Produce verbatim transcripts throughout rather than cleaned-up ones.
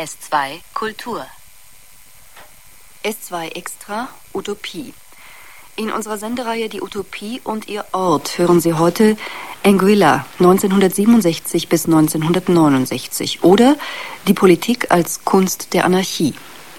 S zwei Kultur. S zwei Extra Utopie. In unserer Sendereihe Die Utopie und ihr Ort hören Sie heute Anguilla neunzehnhundertsiebenundsechzig bis neunzehnhundertneunundsechzig oder Die Politik als Kunst der Anarchie.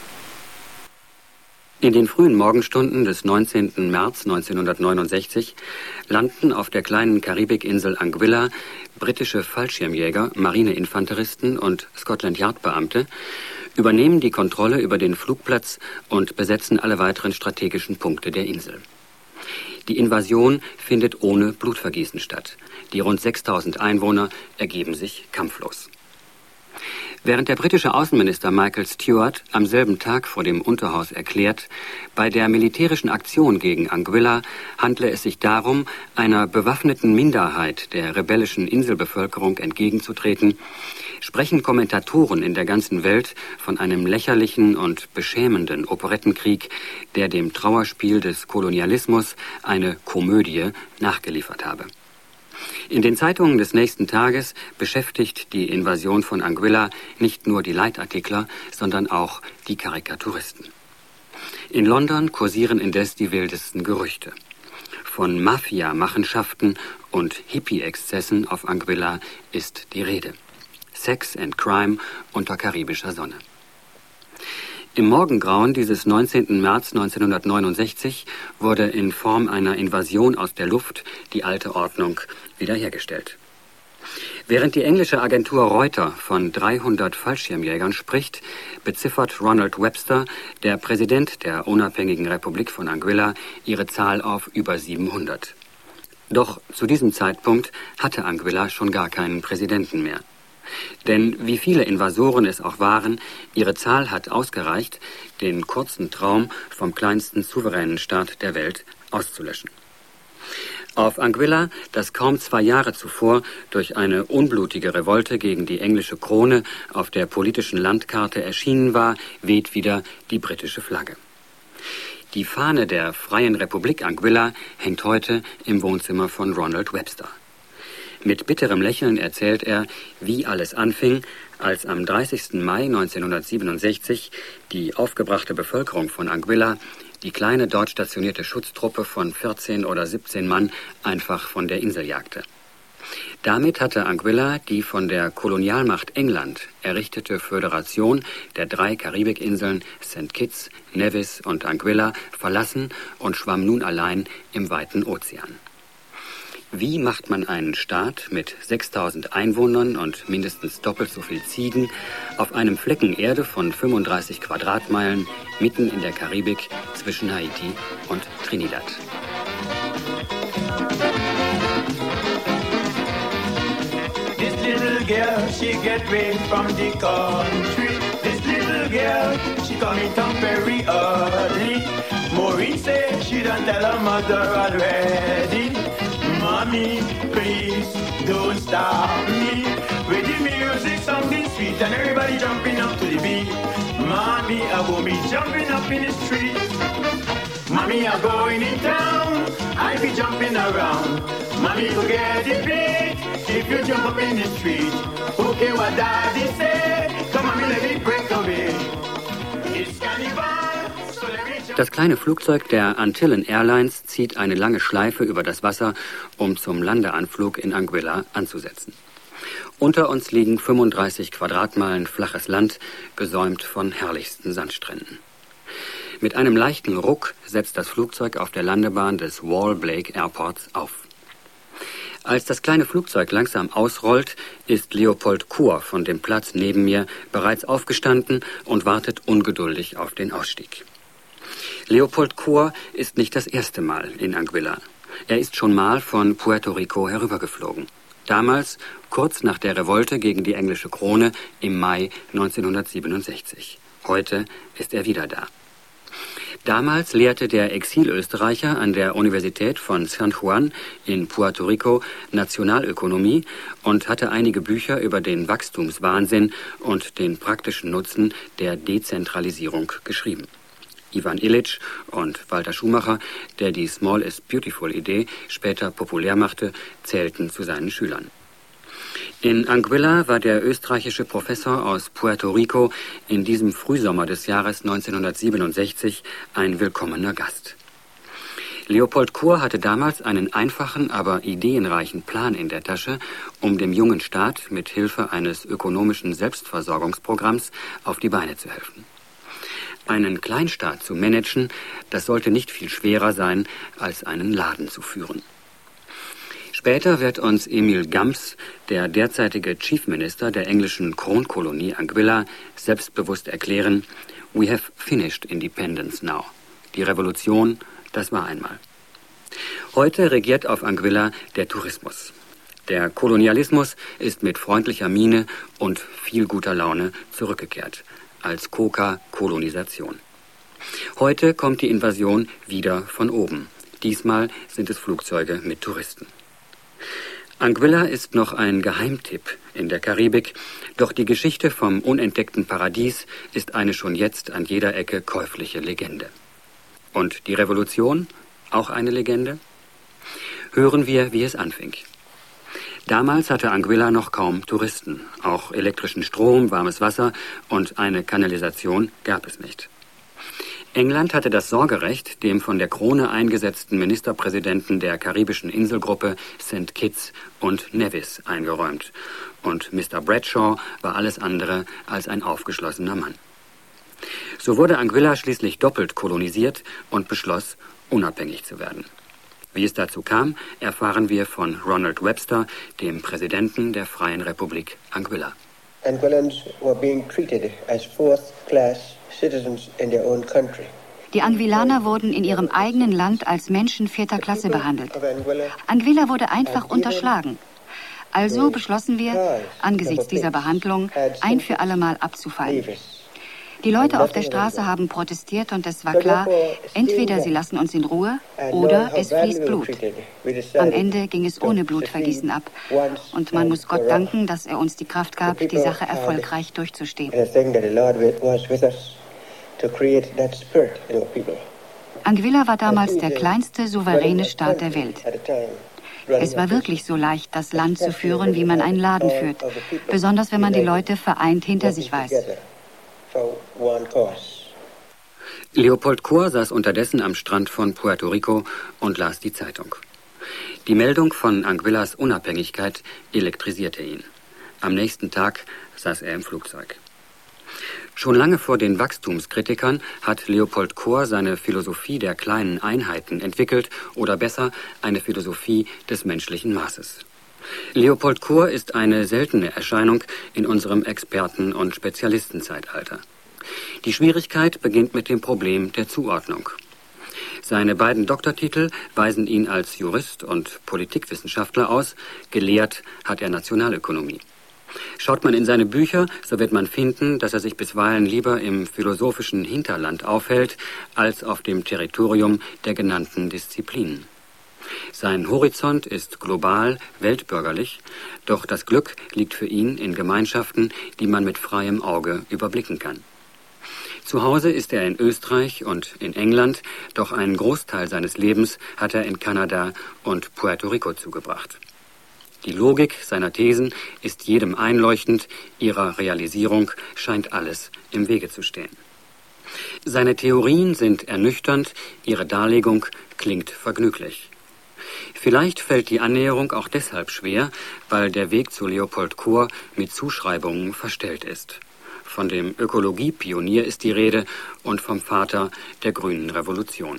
In den frühen Morgenstunden des neunzehnten März neunzehnhundertneunundsechzig landen auf der kleinen Karibikinsel Anguilla britische Fallschirmjäger, Marineinfanteristen und Scotland-Yard-Beamte, übernehmen die Kontrolle über den Flugplatz und besetzen alle weiteren strategischen Punkte der Insel. Die Invasion findet ohne Blutvergießen statt. Die rund sechstausend Einwohner ergeben sich kampflos. Während der britische Außenminister Michael Stewart am selben Tag vor dem Unterhaus erklärt, bei der militärischen Aktion gegen Anguilla handle es sich darum, einer bewaffneten Minderheit der rebellischen Inselbevölkerung entgegenzutreten, sprechen Kommentatoren in der ganzen Welt von einem lächerlichen und beschämenden Operettenkrieg, der dem Trauerspiel des Kolonialismus eine Komödie nachgeliefert habe. In den Zeitungen des nächsten Tages beschäftigt die Invasion von Anguilla nicht nur die Leitartikler, sondern auch die Karikaturisten. In London kursieren indes die wildesten Gerüchte. Von Mafia-Machenschaften und Hippie-Exzessen auf Anguilla ist die Rede. Sex and Crime unter karibischer Sonne. Im Morgengrauen dieses neunzehnten März neunzehnhundertneunundsechzig wurde in Form einer Invasion aus der Luft die alte Ordnung wiederhergestellt. Während die englische Agentur Reuter von dreihundert Fallschirmjägern spricht, beziffert Ronald Webster, der Präsident der unabhängigen Republik von Anguilla, ihre Zahl auf über siebenhundert. Doch zu diesem Zeitpunkt hatte Anguilla schon gar keinen Präsidenten mehr. Denn wie viele Invasoren es auch waren, ihre Zahl hat ausgereicht, den kurzen Traum vom kleinsten souveränen Staat der Welt auszulöschen. Auf Anguilla, das kaum zwei Jahre zuvor durch eine unblutige Revolte gegen die englische Krone auf der politischen Landkarte erschienen war, weht wieder die britische Flagge. Die Fahne der Freien Republik Anguilla hängt heute im Wohnzimmer von Ronald Webster. Mit bitterem Lächeln erzählt er, wie alles anfing, als am dreißigsten Mai neunzehnhundertsiebenundsechzig die aufgebrachte Bevölkerung von Anguilla die kleine dort stationierte Schutztruppe von vierzehn oder siebzehn Mann einfach von der Insel jagte. Damit hatte Anguilla die von der Kolonialmacht England errichtete Föderation der drei Karibikinseln Sankt Kitts, Nevis und Anguilla verlassen und schwamm nun allein im weiten Ozean. Wie macht man einen Staat mit sechstausend Einwohnern und mindestens doppelt so viel Ziegen auf einem Flecken Erde von fünfunddreißig Quadratmeilen mitten in der Karibik zwischen Haiti und Trinidad? This little girl, she get rain from the country. This little girl, she coming from very early. Maureen say she done tell her mother already. Mommy, please don't stop me. With the music sounding sweet and everybody jumping up to the beat. Mommy, I go be jumping up in the street. Mommy, I going in town. I be jumping around. Mommy, go get the beat. If you jump up in the street, okay, what daddy say? Come on, me let me break away. It's carnival. Das kleine Flugzeug der Antillen Airlines zieht eine lange Schleife über das Wasser, um zum Landeanflug in Anguilla anzusetzen. Unter uns liegen fünfunddreißig Quadratmeilen flaches Land, gesäumt von herrlichsten Sandstränden. Mit einem leichten Ruck setzt das Flugzeug auf der Landebahn des Wall Blake Airports auf. Als das kleine Flugzeug langsam ausrollt, ist Leopold Kohr von dem Platz neben mir bereits aufgestanden und wartet ungeduldig auf den Ausstieg. Leopold Kohr ist nicht das erste Mal in Anguilla. Er ist schon mal von Puerto Rico herübergeflogen. Damals, kurz nach der Revolte gegen die englische Krone im Mai neunzehnhundertsiebenundsechzig. Heute ist er wieder da. Damals lehrte der Exilösterreicher an der Universität von San Juan in Puerto Rico Nationalökonomie und hatte einige Bücher über den Wachstumswahnsinn und den praktischen Nutzen der Dezentralisierung geschrieben. Ivan Illich und Walter Schumacher, der die Small is Beautiful Idee später populär machte, zählten zu seinen Schülern. In Anguilla war der österreichische Professor aus Puerto Rico in diesem Frühsommer des Jahres neunzehnhundertsiebenundsechzig ein willkommener Gast. Leopold Kohr hatte damals einen einfachen, aber ideenreichen Plan in der Tasche, um dem jungen Staat mit Hilfe eines ökonomischen Selbstversorgungsprogramms auf die Beine zu helfen. Einen Kleinstaat zu managen, das sollte nicht viel schwerer sein, als einen Laden zu führen. Später wird uns Emil Gams, der derzeitige Chief Minister der englischen Kronkolonie Anguilla, selbstbewusst erklären: "We have finished independence now." Die Revolution, das war einmal. Heute regiert auf Anguilla der Tourismus. Der Kolonialismus ist mit freundlicher Miene und viel guter Laune zurückgekehrt, als Coca-Kolonisation. Heute kommt die Invasion wieder von oben. Diesmal sind es Flugzeuge mit Touristen. Anguilla ist noch ein Geheimtipp in der Karibik, doch die Geschichte vom unentdeckten Paradies ist eine schon jetzt an jeder Ecke käufliche Legende. Und die Revolution, auch eine Legende? Hören wir, wie es anfing. Damals hatte Anguilla noch kaum Touristen. Auch elektrischen Strom, warmes Wasser und eine Kanalisation gab es nicht. England hatte das Sorgerecht dem von der Krone eingesetzten Ministerpräsidenten der karibischen Inselgruppe Saint Kitts und Nevis eingeräumt. Und Mister Bradshaw war alles andere als ein aufgeschlossener Mann. So wurde Anguilla schließlich doppelt kolonisiert und beschloss, unabhängig zu werden. Wie es dazu kam, erfahren wir von Ronald Webster, dem Präsidenten der Freien Republik Anguilla. Anguillans were being treated as fourth-class citizens in their own country. Die Anguillaner wurden in ihrem eigenen Land als Menschen vierter Klasse behandelt. Anguilla wurde einfach unterschlagen. Also beschlossen wir, angesichts dieser Behandlung ein für allemal abzufallen. Die Leute auf der Straße haben protestiert und es war klar, entweder sie lassen uns in Ruhe oder es fließt Blut. Am Ende ging es ohne Blutvergießen ab und man muss Gott danken, dass er uns die Kraft gab, die Sache erfolgreich durchzustehen. Anguilla war damals der kleinste souveräne Staat der Welt. Es war wirklich so leicht, das Land zu führen, wie man einen Laden führt, besonders wenn man die Leute vereint hinter sich weiß. Leopold Kohr saß unterdessen am Strand von Puerto Rico und las die Zeitung. Die Meldung von Anguillas Unabhängigkeit elektrisierte ihn. Am nächsten Tag saß er im Flugzeug. Schon lange vor den Wachstumskritikern hat Leopold Kohr seine Philosophie der kleinen Einheiten entwickelt, oder besser eine Philosophie des menschlichen Maßes. Leopold Kohr ist eine seltene Erscheinung in unserem Experten- und Spezialistenzeitalter. Die Schwierigkeit beginnt mit dem Problem der Zuordnung. Seine beiden Doktortitel weisen ihn als Jurist und Politikwissenschaftler aus, gelehrt hat er Nationalökonomie. Schaut man in seine Bücher, so wird man finden, dass er sich bisweilen lieber im philosophischen Hinterland aufhält, als auf dem Territorium der genannten Disziplinen. Sein Horizont ist global, weltbürgerlich, doch das Glück liegt für ihn in Gemeinschaften, die man mit freiem Auge überblicken kann. Zu Hause ist er in Österreich und in England, doch einen Großteil seines Lebens hat er in Kanada und Puerto Rico zugebracht. Die Logik seiner Thesen ist jedem einleuchtend, ihrer Realisierung scheint alles im Wege zu stehen. Seine Theorien sind ernüchternd, ihre Darlegung klingt vergnüglich. Vielleicht fällt die Annäherung auch deshalb schwer, weil der Weg zu Leopold Kohr mit Zuschreibungen verstellt ist. Von dem Ökologiepionier ist die Rede und vom Vater der grünen Revolution.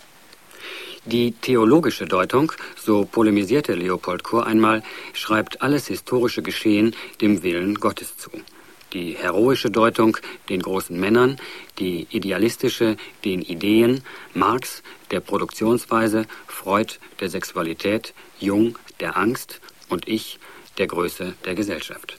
Die theologische Deutung, so polemisierte Leopold Kohr einmal, schreibt alles historische Geschehen dem Willen Gottes zu. Die heroische Deutung den großen Männern, die idealistische den Ideen, Marx der Produktionsweise, Freud der Sexualität, Jung der Angst und ich der Größe der Gesellschaft.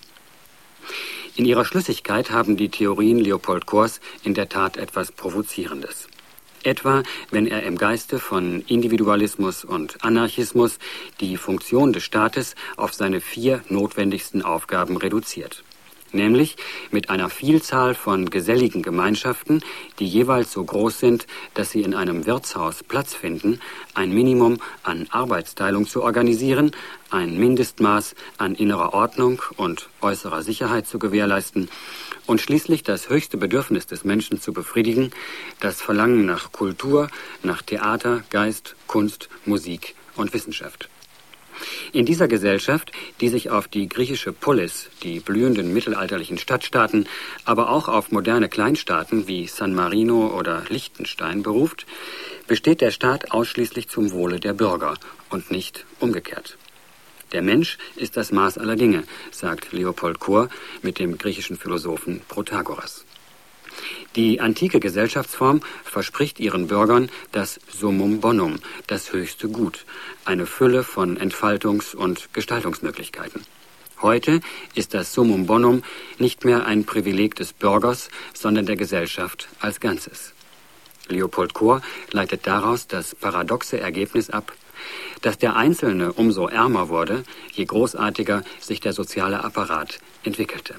In ihrer Schlüssigkeit haben die Theorien Leopold Kohrs in der Tat etwas Provozierendes. Etwa, wenn er im Geiste von Individualismus und Anarchismus die Funktion des Staates auf seine vier notwendigsten Aufgaben reduziert. nämlich mit einer Vielzahl von geselligen Gemeinschaften, die jeweils so groß sind, dass sie in einem Wirtshaus Platz finden, ein Minimum an Arbeitsteilung zu organisieren, ein Mindestmaß an innerer Ordnung und äußerer Sicherheit zu gewährleisten und schließlich das höchste Bedürfnis des Menschen zu befriedigen, das Verlangen nach Kultur, nach Theater, Geist, Kunst, Musik und Wissenschaft. In dieser Gesellschaft, die sich auf die griechische Polis, die blühenden mittelalterlichen Stadtstaaten, aber auch auf moderne Kleinstaaten wie San Marino oder Liechtenstein beruft, besteht der Staat ausschließlich zum Wohle der Bürger und nicht umgekehrt. Der Mensch ist das Maß aller Dinge, sagt Leopold Kohr mit dem griechischen Philosophen Protagoras. Die antike Gesellschaftsform verspricht ihren Bürgern das Summum bonum, das höchste Gut, eine Fülle von Entfaltungs- und Gestaltungsmöglichkeiten. Heute ist das Summum bonum nicht mehr ein Privileg des Bürgers, sondern der Gesellschaft als Ganzes. Leopold Kohr leitet daraus das paradoxe Ergebnis ab, dass der Einzelne umso ärmer wurde, je großartiger sich der soziale Apparat entwickelte.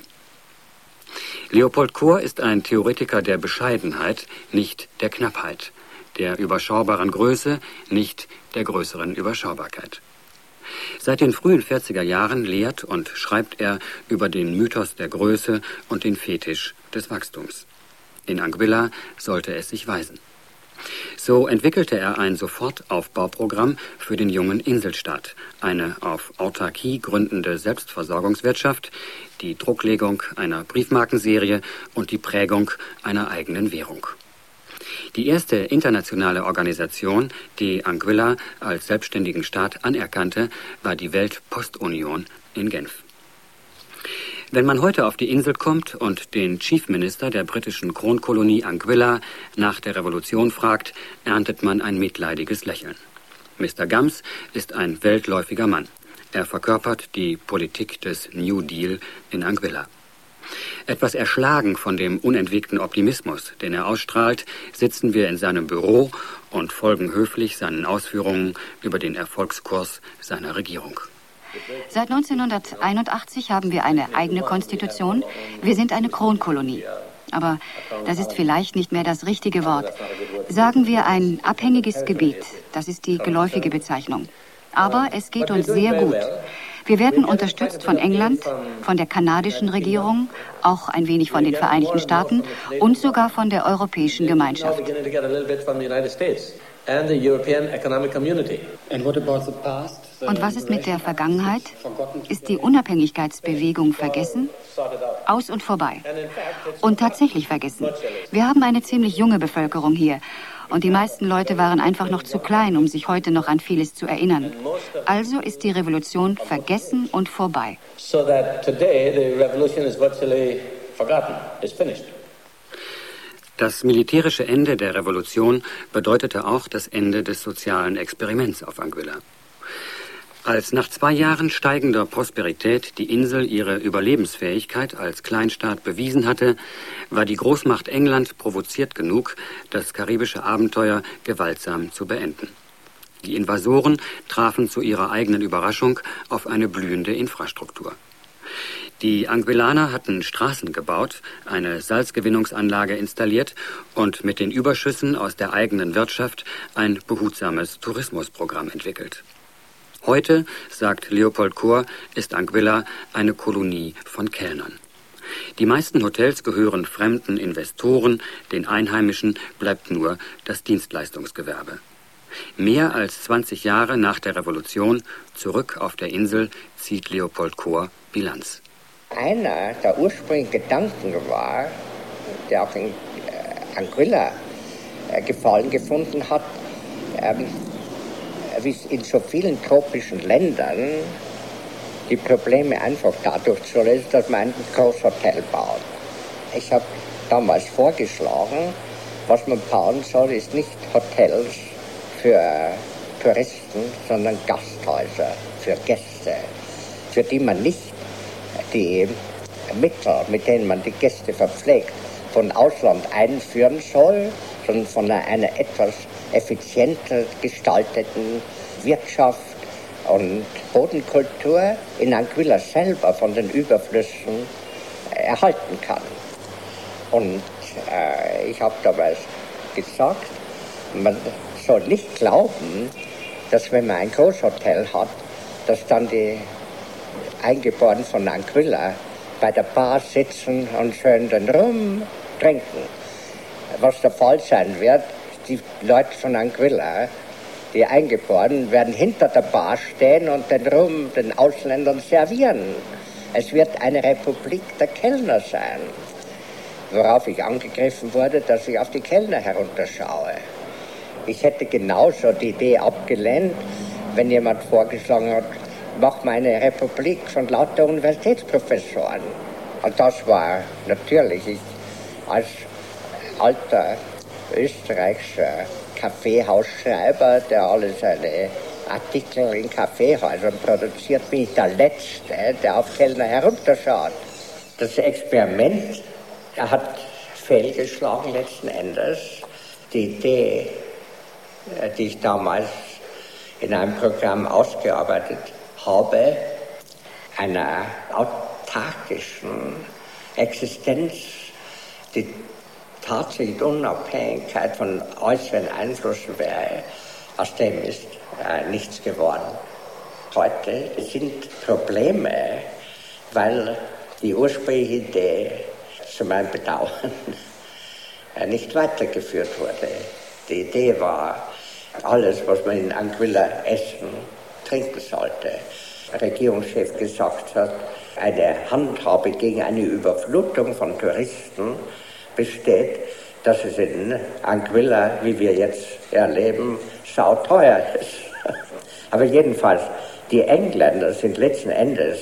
Leopold Kohr ist ein Theoretiker der Bescheidenheit, nicht der Knappheit, der überschaubaren Größe, nicht der größeren Überschaubarkeit. Seit den frühen vierziger Jahren lehrt und schreibt er über den Mythos der Größe und den Fetisch des Wachstums. In Anguilla sollte es sich weisen. So entwickelte er ein Sofortaufbauprogramm für den jungen Inselstaat, eine auf Autarkie gründende Selbstversorgungswirtschaft, die Drucklegung einer Briefmarkenserie und die Prägung einer eigenen Währung. Die erste internationale Organisation, die Anguilla als selbstständigen Staat anerkannte, war die Weltpostunion in Genf. Wenn man heute auf die Insel kommt und den Chief Minister der britischen Kronkolonie Anguilla nach der Revolution fragt, erntet man ein mitleidiges Lächeln. Mister Gums ist ein weltläufiger Mann. Er verkörpert die Politik des New Deal in Anguilla. Etwas erschlagen von dem unentwegten Optimismus, den er ausstrahlt, sitzen wir in seinem Büro und folgen höflich seinen Ausführungen über den Erfolgskurs seiner Regierung. Seit neunzehnhunderteinundachtzig haben wir eine eigene Konstitution. Wir sind eine Kronkolonie. Aber das ist vielleicht nicht mehr das richtige Wort. Sagen wir ein abhängiges Gebiet. Das ist die geläufige Bezeichnung. Aber es geht uns sehr gut. Wir werden unterstützt von England, von der kanadischen Regierung, auch ein wenig von den Vereinigten Staaten und sogar von der Europäischen Gemeinschaft. Und was ist mit der Vergangenheit? Ist die Unabhängigkeitsbewegung vergessen? Aus und vorbei. Und tatsächlich vergessen. Wir haben eine ziemlich junge Bevölkerung hier. Und die meisten Leute waren einfach noch zu klein, um sich heute noch an vieles zu erinnern. Also ist die Revolution vergessen und vorbei. So that today the revolution is virtually forgotten. It's finished. Das militärische Ende der Revolution bedeutete auch das Ende des sozialen Experiments auf Anguilla. Als nach zwei Jahren steigender Prosperität die Insel ihre Überlebensfähigkeit als Kleinstaat bewiesen hatte, war die Großmacht England provoziert genug, das karibische Abenteuer gewaltsam zu beenden. Die Invasoren trafen zu ihrer eigenen Überraschung auf eine blühende Infrastruktur. Die Anguillaner hatten Straßen gebaut, eine Salzgewinnungsanlage installiert und mit den Überschüssen aus der eigenen Wirtschaft ein behutsames Tourismusprogramm entwickelt. Heute, sagt Leopold Kohr, ist Anguilla eine Kolonie von Kellnern. Die meisten Hotels gehören fremden Investoren, den Einheimischen bleibt nur das Dienstleistungsgewerbe. Mehr als zwanzig Jahre nach der Revolution, zurück auf der Insel, zieht Leopold Kohr Bilanz. Einer der ursprünglichen Gedanken war, der auch in äh, Anguilla äh, Gefallen gefunden hat, ähm, wie es in so vielen tropischen Ländern die Probleme einfach dadurch zu lösen, dass man ein Großhotel baut. Ich habe damals vorgeschlagen, was man bauen soll, ist nicht Hotels für Touristen, sondern Gasthäuser für Gäste, für die man nicht die Mittel, mit denen man die Gäste verpflegt, von Ausland einführen soll, sondern von einer, einer etwas effizienter gestalteten Wirtschaft und Bodenkultur in Anguilla selber von den Überflüssen erhalten kann. Und äh, ich habe damals gesagt, man soll nicht glauben, dass wenn man ein Großhotel hat, dass dann die Eingeborenen von Anguilla bei der Bar sitzen und schön den Rum trinken. Was der Fall sein wird, die Leute von Anguilla, die Eingeborenen, werden hinter der Bar stehen und den Rum den Ausländern servieren. Es wird eine Republik der Kellner sein. Worauf ich angegriffen wurde, dass ich auf die Kellner herunterschaue. Ich hätte genauso die Idee abgelehnt, wenn jemand vorgeschlagen hat, mach mal eine Republik von lauter Universitätsprofessoren. Und das war natürlich, ich als alter österreichischer Kaffeehausschreiber, der alle seine Artikel in Kaffeehäusern produziert, bin ich der Letzte, der auf Kellner herunterschaut. Das Experiment hat fehlgeschlagen letzten Endes. Die Idee, die ich damals in einem Programm ausgearbeitet habe, einer autarkischen Existenz, die tatsächlich Unabhängigkeit von äußeren Einflüssen wäre, aus dem ist äh, nichts geworden. Heute sind Probleme, weil die ursprüngliche Idee zu meinem Bedauern äh, nicht weitergeführt wurde. Die Idee war, alles, was man in Anguilla essen, trinken sollte. Der Regierungschef gesagt hat, eine Handhabe gegen eine Überflutung von Touristen besteht, dass es in Anguilla, wie wir jetzt erleben, sauteuer ist. Aber jedenfalls, die Engländer sind letzten Endes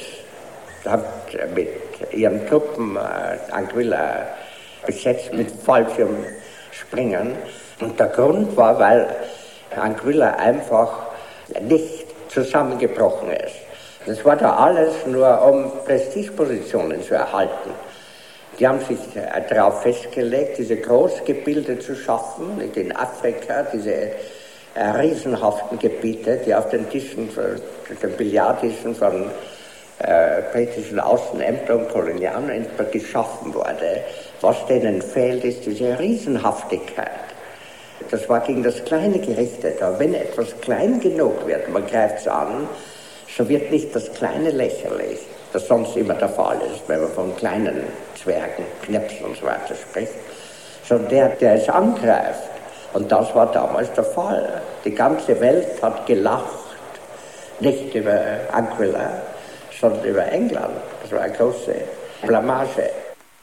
mit ihren Truppen äh, Anguilla besetzt mit Fallschirmspringen. Und der Grund war, weil Anguilla einfach nicht zusammengebrochen ist. Das war da alles nur, um Prestigepositionen zu erhalten. Die haben sich darauf festgelegt, diese Großgebilde zu schaffen, in Afrika, diese äh, riesenhaften Gebiete, die auf den Tischen, den Billardtischen von äh, britischen Außenämtern und Kolonialämtern geschaffen wurde. Was denen fehlt, ist diese Riesenhaftigkeit. Das war gegen das Kleine gerichtet. Aber wenn etwas klein genug wird, man greift es an, so wird nicht das Kleine lächerlich, das sonst immer der Fall ist, wenn man von kleinen Zwergen, Knirpsen und so weiter spricht, sondern der, der es angreift. Und das war damals der Fall. Die ganze Welt hat gelacht, nicht über Anguilla, sondern über England. Das war eine große Blamage.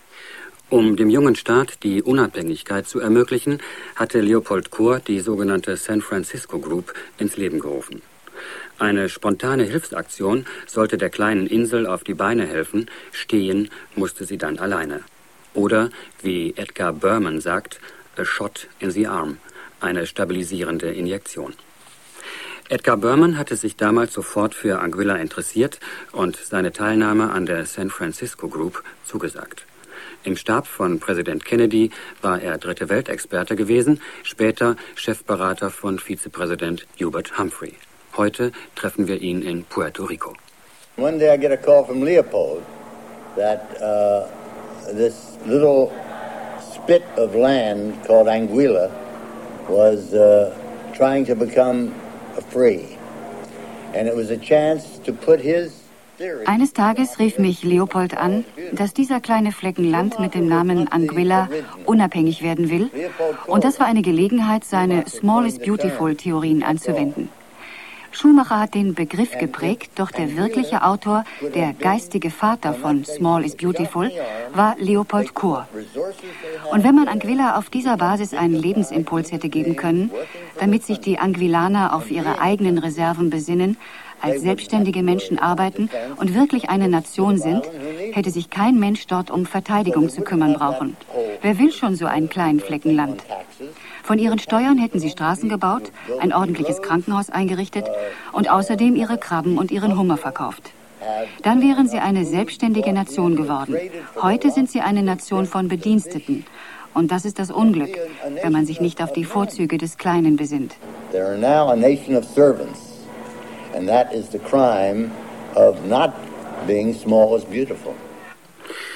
Um dem jungen Staat die Unabhängigkeit zu ermöglichen, hatte Leopold Kohr die sogenannte San Francisco Group ins Leben gerufen. Eine spontane Hilfsaktion sollte der kleinen Insel auf die Beine helfen, stehen musste sie dann alleine. Oder, wie Edgar Berman sagt, a shot in the arm, eine stabilisierende Injektion. Edgar Berman hatte sich damals sofort für Anguilla interessiert und seine Teilnahme an der San Francisco Group zugesagt. Im Stab von Präsident Kennedy war er dritte Weltexperte gewesen, später Chefberater von Vizepräsident Hubert Humphrey. Heute treffen wir ihn in Puerto Rico. One day I get a call from Leopold that uh, this little spit of land called Anguilla was uh, trying to become free. And it was a chance to put his Eines Tages rief mich Leopold an, dass dieser kleine Flecken Land mit dem Namen Anguilla unabhängig werden will. Und das war eine Gelegenheit, seine Small is Beautiful-Theorien anzuwenden. Schumacher hat den Begriff geprägt, doch der wirkliche Autor, der geistige Vater von Small is Beautiful, war Leopold Kohr. Und wenn man Anguilla auf dieser Basis einen Lebensimpuls hätte geben können, damit sich die Anguillaner auf ihre eigenen Reserven besinnen, als selbstständige Menschen arbeiten und wirklich eine Nation sind, hätte sich kein Mensch dort um Verteidigung zu kümmern brauchen. Wer will schon so einen kleinen Flecken Land? Von ihren Steuern hätten sie Straßen gebaut, ein ordentliches Krankenhaus eingerichtet und außerdem ihre Krabben und ihren Hummer verkauft. Dann wären sie eine selbstständige Nation geworden. Heute sind sie eine Nation von Bediensteten. Und das ist das Unglück, wenn man sich nicht auf die Vorzüge des Kleinen besinnt. They are now a nation of servants. And that is the crime of not being small is beautiful.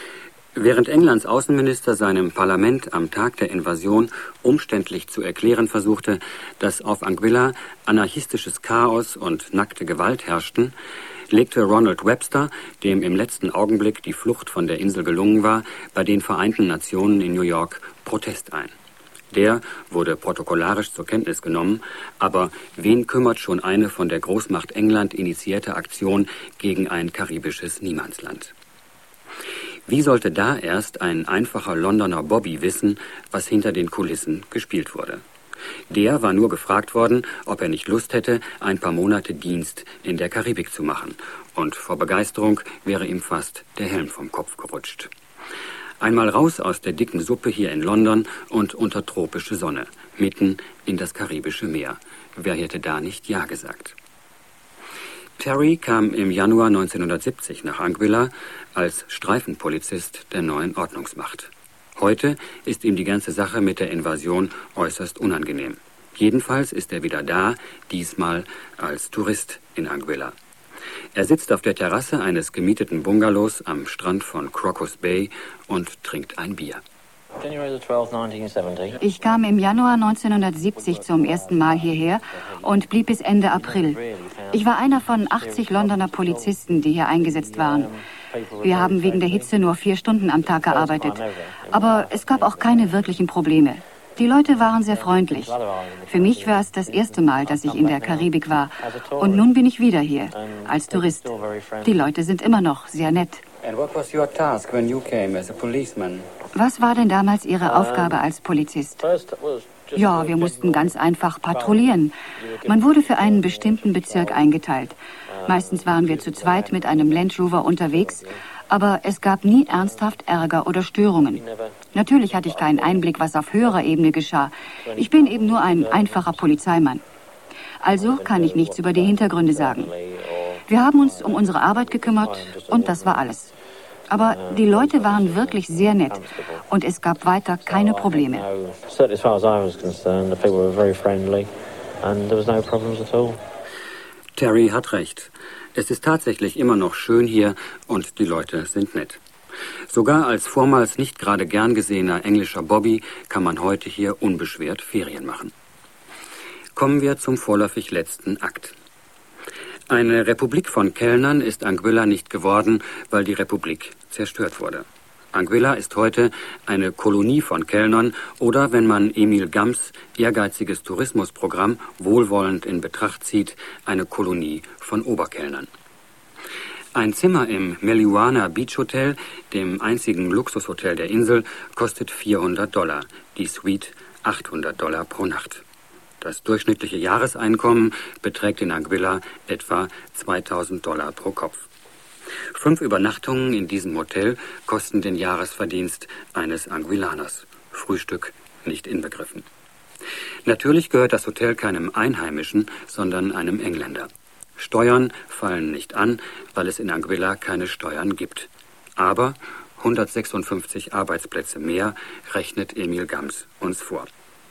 Während Englands Außenminister seinem Parlament am Tag der Invasion umständlich zu erklären versuchte, dass auf Anguilla anarchistisches Chaos und nackte Gewalt herrschten, legte Ronald Webster, dem im letzten Augenblick die Flucht von der Insel gelungen war, bei den Vereinten Nationen in New York Protest ein. Der wurde protokollarisch zur Kenntnis genommen, aber wen kümmert schon eine von der Großmacht England initiierte Aktion gegen ein karibisches Niemandsland? Wie sollte da erst ein einfacher Londoner Bobby wissen, was hinter den Kulissen gespielt wurde? Der war nur gefragt worden, ob er nicht Lust hätte, ein paar Monate Dienst in der Karibik zu machen. Und vor Begeisterung wäre ihm fast der Helm vom Kopf gerutscht. Einmal raus aus der dicken Suppe hier in London und unter tropische Sonne, mitten in das karibische Meer. Wer hätte da nicht Ja gesagt? Terry kam im Januar neunzehnhundertsiebzig nach Anguilla als Streifenpolizist der neuen Ordnungsmacht. Heute ist ihm die ganze Sache mit der Invasion äußerst unangenehm. Jedenfalls ist er wieder da, diesmal als Tourist in Anguilla. Er sitzt auf der Terrasse eines gemieteten Bungalows am Strand von Crocus Bay und trinkt ein Bier. Ich kam im Januar neunzehnhundertsiebzig zum ersten Mal hierher und blieb bis Ende April. Ich war einer von achtzig Londoner Polizisten, die hier eingesetzt waren. Wir haben wegen der Hitze nur vier Stunden am Tag gearbeitet. Aber es gab auch keine wirklichen Probleme. Die Leute waren sehr freundlich. Für mich war es das erste Mal, dass ich in der Karibik war. Und nun bin ich wieder hier, als Tourist. Die Leute sind immer noch sehr nett. Was war denn damals Ihre Aufgabe als Polizist? Ja, wir mussten ganz einfach patrouillieren. Man wurde für einen bestimmten Bezirk eingeteilt. Meistens waren wir zu zweit mit einem Land Rover unterwegs, aber es gab nie ernsthaft Ärger oder Störungen. Natürlich hatte ich keinen Einblick, was auf höherer Ebene geschah. Ich bin eben nur ein einfacher Polizeimann. Also kann ich nichts über die Hintergründe sagen. Wir haben uns um unsere Arbeit gekümmert und das war alles. Aber die Leute waren wirklich sehr nett und es gab weiter keine Probleme. Terry hat recht. Es ist tatsächlich immer noch schön hier und die Leute sind nett. Sogar als vormals nicht gerade gern gesehener englischer Bobby kann man heute hier unbeschwert Ferien machen. Kommen wir zum vorläufig letzten Akt. Eine Republik von Kellnern ist Anguilla nicht geworden, weil die Republik zerstört wurde. Anguilla ist heute eine Kolonie von Kellnern oder, wenn man Emil Gams ehrgeiziges Tourismusprogramm wohlwollend in Betracht zieht, eine Kolonie von Oberkellnern. Ein Zimmer im Meliuana Beach Hotel, dem einzigen Luxushotel der Insel, kostet vierhundert Dollar, die Suite achthundert Dollar pro Nacht. Das durchschnittliche Jahreseinkommen beträgt in Anguilla etwa zweitausend Dollar pro Kopf. Fünf Übernachtungen in diesem Hotel kosten den Jahresverdienst eines Anguillaners. Frühstück nicht inbegriffen. Natürlich gehört das Hotel keinem Einheimischen, sondern einem Engländer. Steuern fallen nicht an, weil es in Anguilla keine Steuern gibt. Aber hundertsechsundfünfzig Arbeitsplätze mehr rechnet Emil Gams uns vor.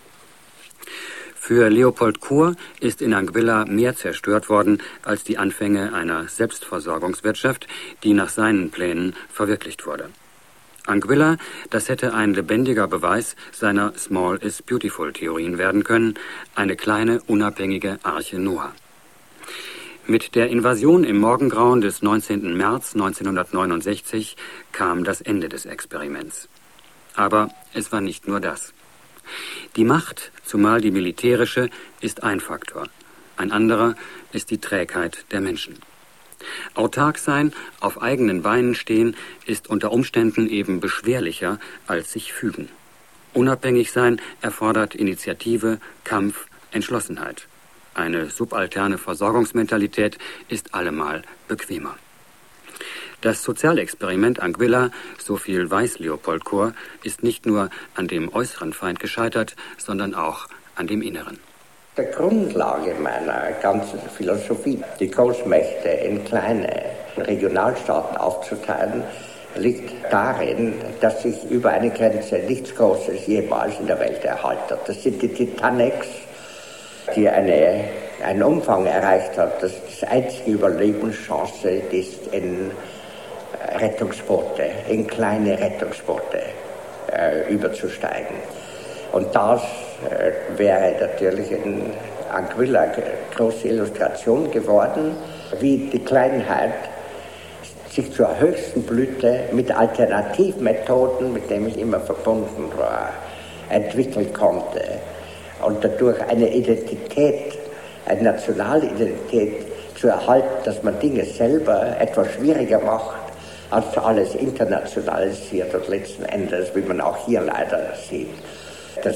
Für Leopold Cohr ist in Anguilla mehr zerstört worden als die Anfänge einer Selbstversorgungswirtschaft, die nach seinen Plänen verwirklicht wurde. Anguilla, das hätte ein lebendiger Beweis seiner Small-is-Beautiful-Theorien werden können, eine kleine, unabhängige Arche Noah. Mit der Invasion im Morgengrauen des neunzehnten März neunzehnhundertneunundsechzig kam das Ende des Experiments. Aber es war nicht nur das. Die Macht, zumal die militärische, ist ein Faktor. Ein anderer ist die Trägheit der Menschen. Autark sein, auf eigenen Beinen stehen, ist unter Umständen eben beschwerlicher als sich fügen. Unabhängig sein erfordert Initiative, Kampf, Entschlossenheit. Eine subalterne Versorgungsmentalität ist allemal bequemer. Das Sozialexperiment Anguilla, so viel weiß Leopold Cohr, ist nicht nur an dem äußeren Feind gescheitert, sondern auch an dem inneren. Die Grundlage meiner ganzen Philosophie, die Großmächte in kleine Regionalstaaten aufzuteilen, liegt darin, dass sich über eine Grenze nichts Großes jemals in der Welt erhalten hat. Das sind die Titanics, die eine, einen Umfang erreicht hat, dass das einzige Überlebenschance ist, in Rettungsboote, in kleine Rettungsboote äh, überzusteigen. Und das äh, wäre natürlich in Anguilla eine große Illustration geworden, wie die Kleinheit sich zur höchsten Blüte mit Alternativmethoden, mit denen ich immer verbunden war, entwickeln konnte und dadurch eine Identität, eine nationale Identität zu erhalten, dass man Dinge selber etwas schwieriger macht, als alles internationalisiert und letzten Endes, wie man auch hier leider sieht, das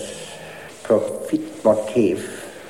Profitmotiv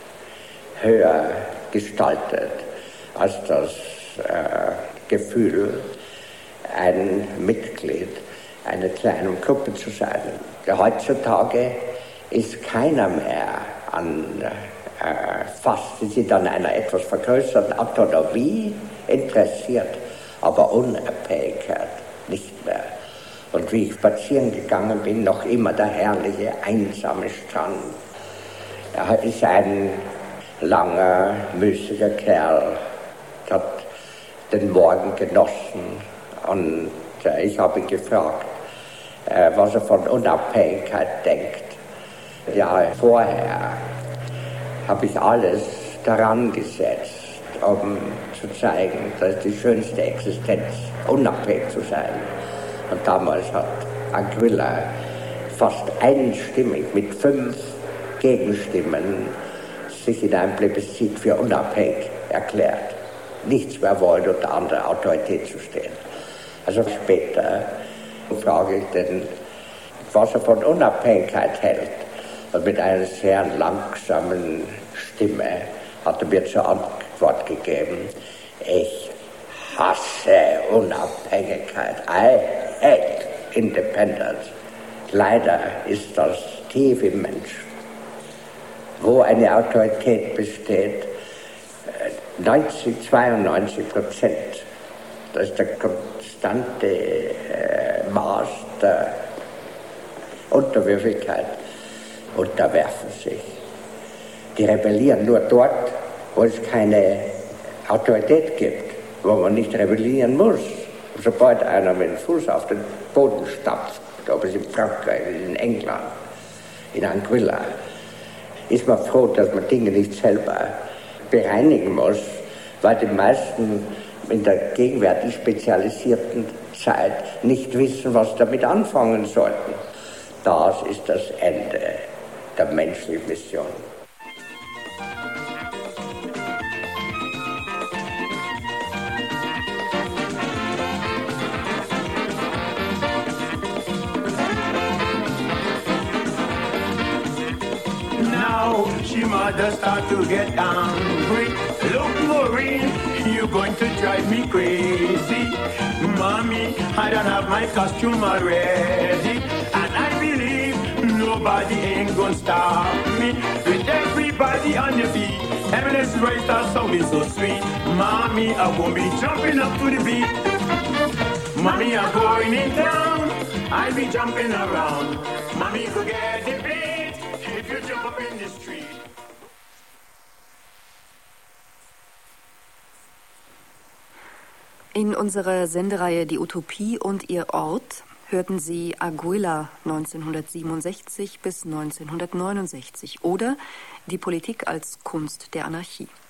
höher gestaltet als das äh, Gefühl, ein Mitglied einer kleinen Gruppe zu sein. Heutzutage ist keiner mehr an äh, fast sind an einer etwas vergrößerten Autonomie interessiert, aber Unabhängigkeit nicht mehr. Und wie ich spazieren gegangen bin, noch immer der herrliche, einsame Strand. Er ist ein langer, müßiger Kerl, hat den Morgen genossen und äh, ich habe ihn gefragt, äh, was er von Unabhängigkeit denkt. Ja, vorher habe ich alles daran gesetzt, um zu zeigen, dass die schönste Existenz unabhängig zu sein. Und damals hat Anguilla fast einstimmig mit fünf Gegenstimmen sich in einem Plebiszit für unabhängig erklärt. Nichts mehr wollen, unter anderer Autorität zu stehen. Also später frage ich den, was er von Unabhängigkeit hält. Und mit einer sehr langsamen Stimme hat er mir zur Antwort gegeben, ich hasse Unabhängigkeit. I hate independence. Leider ist das tief im Menschen. Wo eine Autorität besteht, neunzig, zweiundneunzig Prozent, das ist der konstante äh, Maß der Unterwürfigkeit, unterwerfen sich. Die rebellieren nur dort, wo es keine Autorität gibt, wo man nicht rebellieren muss. Sobald einer mit dem Fuß auf den Boden stampft, ob es in Frankreich, in England, in Anguilla, ist man froh, dass man Dinge nicht selber bereinigen muss, weil die meisten in der gegenwärtig spezialisierten Zeit nicht wissen, was damit anfangen sollten. Das ist das Ende der menschlichen Mission. Now she mother start to get angry. Look, Maureen, you're going to drive me crazy. Mommy, I don't have my costume already, and I believe nobody ain't gonna stop me. With everybody on your feet, Emily's right, that song is so sweet. Mommy, I'm gonna be jumping up to the beat. Mommy, I'm going in town, I'll be jumping around. Mommy, forget the beat if you jump up in the street. In unserer Sendereihe Die Utopie und ihr Ort hörten Sie Anguilla neunzehnhundertsiebenundsechzig bis neunzehnhundertneunundsechzig oder Die Politik als Kunst der Anarchie.